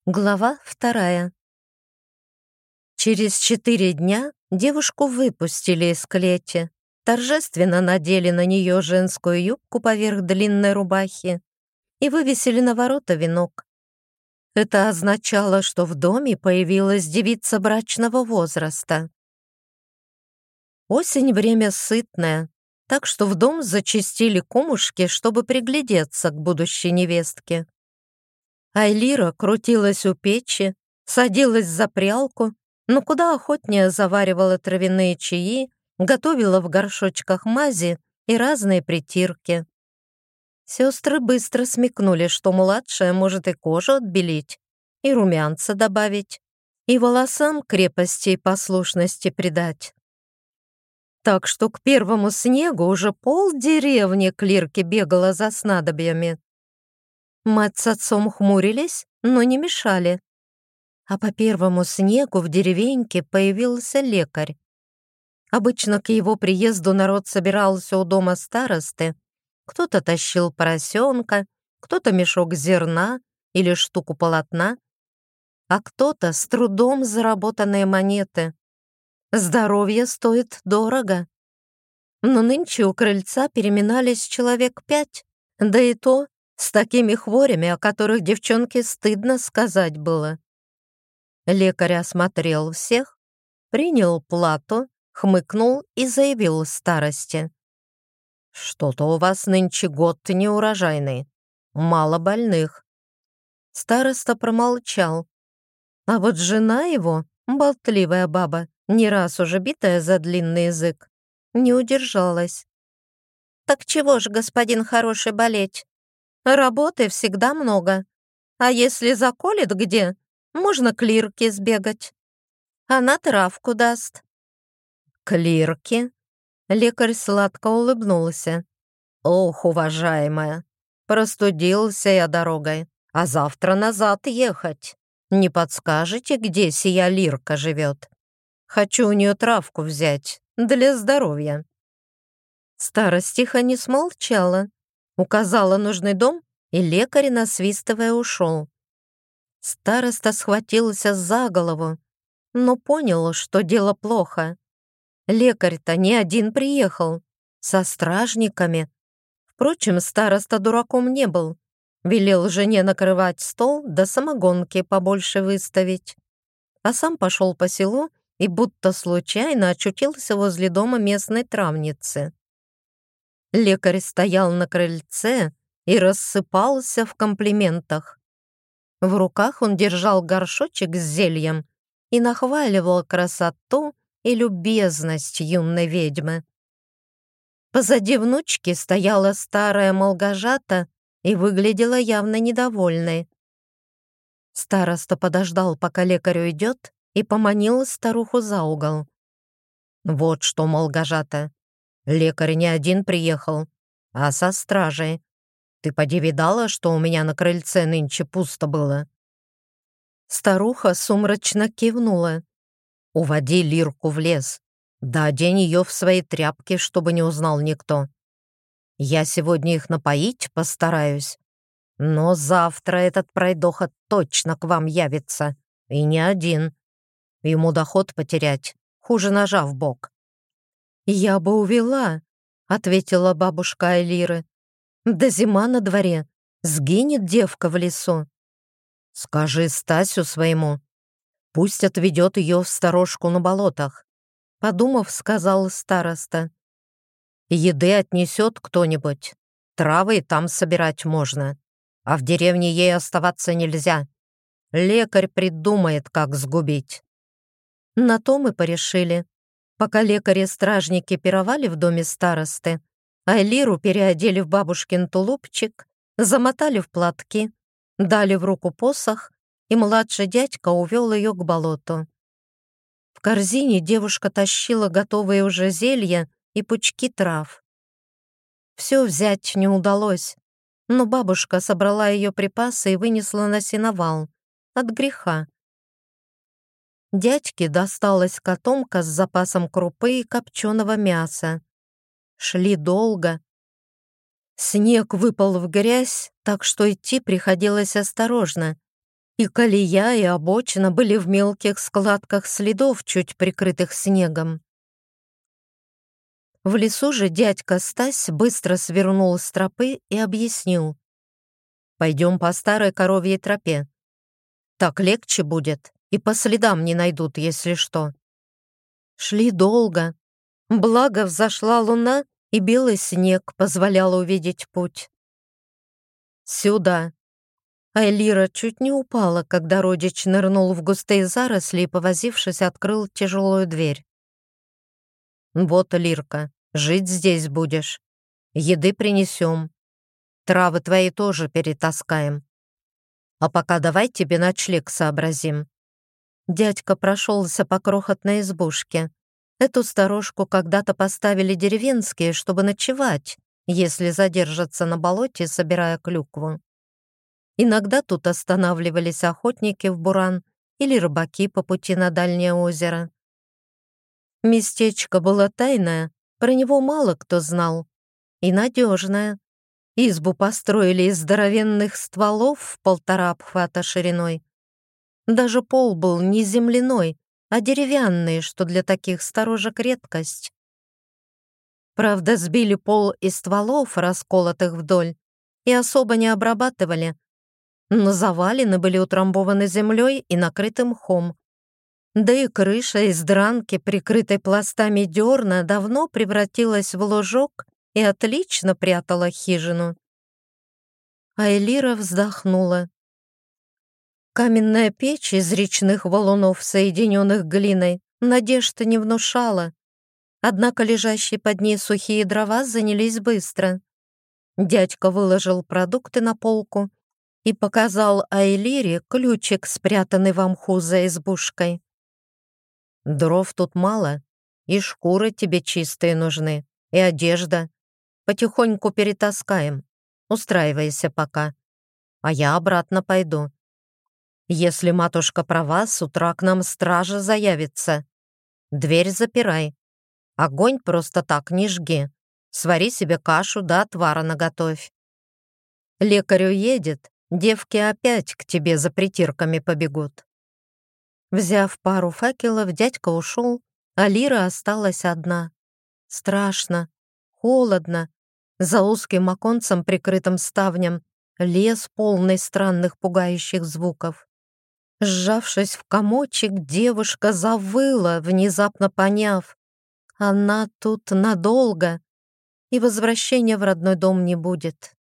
Глава 2. Через 4 дня девушку выпустили из клетки, торжественно надели на нее женскую юбку поверх длинной рубахи и вывесили на ворота венок. Это означало, что в доме появилась девица брачного возраста. Осень — время сытное, так что в дом зачастили кумушки, чтобы приглядеться к будущей невестке. Айлира крутилась у печи, садилась за прялку, но куда охотнее заваривала травяные чаи, готовила в горшочках мази и разные притирки. Сестры быстро смекнули, что младшая может и кожу отбелить, и румянца добавить, и волосам крепости и послушности придать. Так что к первому снегу уже полдеревни к Лирке бегала за снадобьями. Мать с отцом хмурились, но не мешали. А по первому снегу в деревеньке появился лекарь. Обычно к его приезду народ собирался у дома старосты. Кто-то тащил поросенка, кто-то мешок зерна или штуку полотна, а кто-то с трудом заработанные монеты. Здоровье стоит дорого. Но нынче у крыльца переминались человек 5, да и то с такими хворями, о которых девчонке стыдно сказать было. Лекарь осмотрел всех, принял плату, хмыкнул и заявил старости: «Что-то у вас нынче год неурожайный, мало больных». Староста промолчал, а вот жена его, болтливая баба, не раз уже битая за длинный язык, не удержалась. «Так чего ж, господин хороший, болеть? Работы всегда много. А если заколет где, можно к Лирке сбегать. Она травку даст». «К Лирке?» Лекарь сладко улыбнулся. «Ох, уважаемая, простудился я дорогой, а завтра назад ехать. Не подскажете, где сия Лирка живет? Хочу у нее травку взять для здоровья». Старостиха не смолчала, указала нужный дом, и лекарь, насвистывая, ушел. Староста схватился за голову, но понял, что дело плохо. Лекарь-то не один приехал, со стражниками. Впрочем, староста дураком не был. Велел жене накрывать стол, да самогонки побольше выставить. А сам пошел по селу и будто случайно очутился возле дома местной травницы. Лекарь стоял на крыльце и рассыпался в комплиментах. В руках он держал горшочек с зельем и нахваливал красоту и любезность юной ведьмы. Позади внучки стояла старая Молгожата и выглядела явно недовольной. Староста подождал, пока лекарь уйдет, и поманил старуху за угол. «Вот что, Молгожата, лекарь не один приехал, а со стражей. Ты поди видала, что у меня на крыльце нынче пусто было?» Старуха сумрачно кивнула. «Уводи Лирку в лес, да одень ее в свои тряпки, чтобы не узнал никто. Я сегодня их напоить постараюсь, но завтра этот пройдоха точно к вам явится, и не один. Ему доход потерять, хуже ножа в бок». «Я бы увела», — ответила бабушка Айлиры. «Да зима на дворе, сгинет девка в лесу». «Скажи Стасю своему, пусть отведет ее в сторожку на болотах», — подумав, сказал староста. «Еды отнесет кто-нибудь, травы там собирать можно, а в деревне ей оставаться нельзя. Лекарь придумает, как сгубить». На то мы порешили. Пока лекари и стражники пировали в доме старосты, Айлиру переодели в бабушкин тулупчик, замотали в платки, дали в руку посох, и младший дядька увел ее к болоту. В корзине девушка тащила готовые уже зелья и пучки трав. Все взять не удалось, но бабушка собрала ее припасы и вынесла на сеновал. От греха. Дядьке досталась котомка с запасом крупы и копченого мяса. Шли долго. Снег выпал в грязь, так что идти приходилось осторожно. И колея, и обочина были в мелких складках следов, чуть прикрытых снегом. В лесу же дядька Стась быстро свернул с тропы и объяснил. «Пойдем по старой коровьей тропе. Так легче будет, и по следам не найдут, если что». Шли долго. Благо взошла луна, и белый снег позволял увидеть путь. «Сюда!» Айлира чуть не упала, когда родич нырнул в густые заросли и, повозившись, открыл тяжелую дверь. «Вот, Лирка, жить здесь будешь. Еды принесем. Травы твои тоже перетаскаем. А пока давай тебе ночлег сообразим». Дядька прошелся по крохотной избушке. Эту сторожку когда-то поставили деревенские, чтобы ночевать, если задержатся на болоте, собирая клюкву. Иногда тут останавливались охотники в буран или рыбаки по пути на дальнее озеро. Местечко было тайное, про него мало кто знал, и надежное. Избу построили из здоровенных стволов в 1,5 обхвата шириной. Даже пол был не земляной, а деревянный, что для таких сторожек редкость. Правда, сбили пол из стволов, расколотых вдоль, и особо не обрабатывали, но завалины были утрамбованы землей и накрыты мхом. Да и крыша из дранки, прикрытой пластами дерна, давно превратилась в ложок и отлично прятала хижину. Айлира вздохнула. Каменная печь из речных валунов, соединенных глиной, надежды не внушала. Однако лежащие под ней сухие дрова занялись быстро. Дядька выложил продукты на полку и показал Айлире ключик, спрятанный в мху за избушкой. «Дров тут мало, и шкуры тебе чистые нужны, и одежда. Потихоньку перетаскаем. Устраивайся пока. А я обратно пойду. Если матушка права, с утра к нам стража заявится. Дверь запирай. Огонь просто так не жги. Свари себе кашу да отвара наготовь. Лекарь уедет, девки опять к тебе за притирками побегут». Взяв пару факелов, дядька ушел, а Лира осталась одна. Страшно, холодно. За узким оконцем, прикрытым ставнем, лес, полный странных пугающих звуков. Сжавшись в комочек, девушка завыла, внезапно поняв. Она тут надолго, и возвращения в родной дом не будет.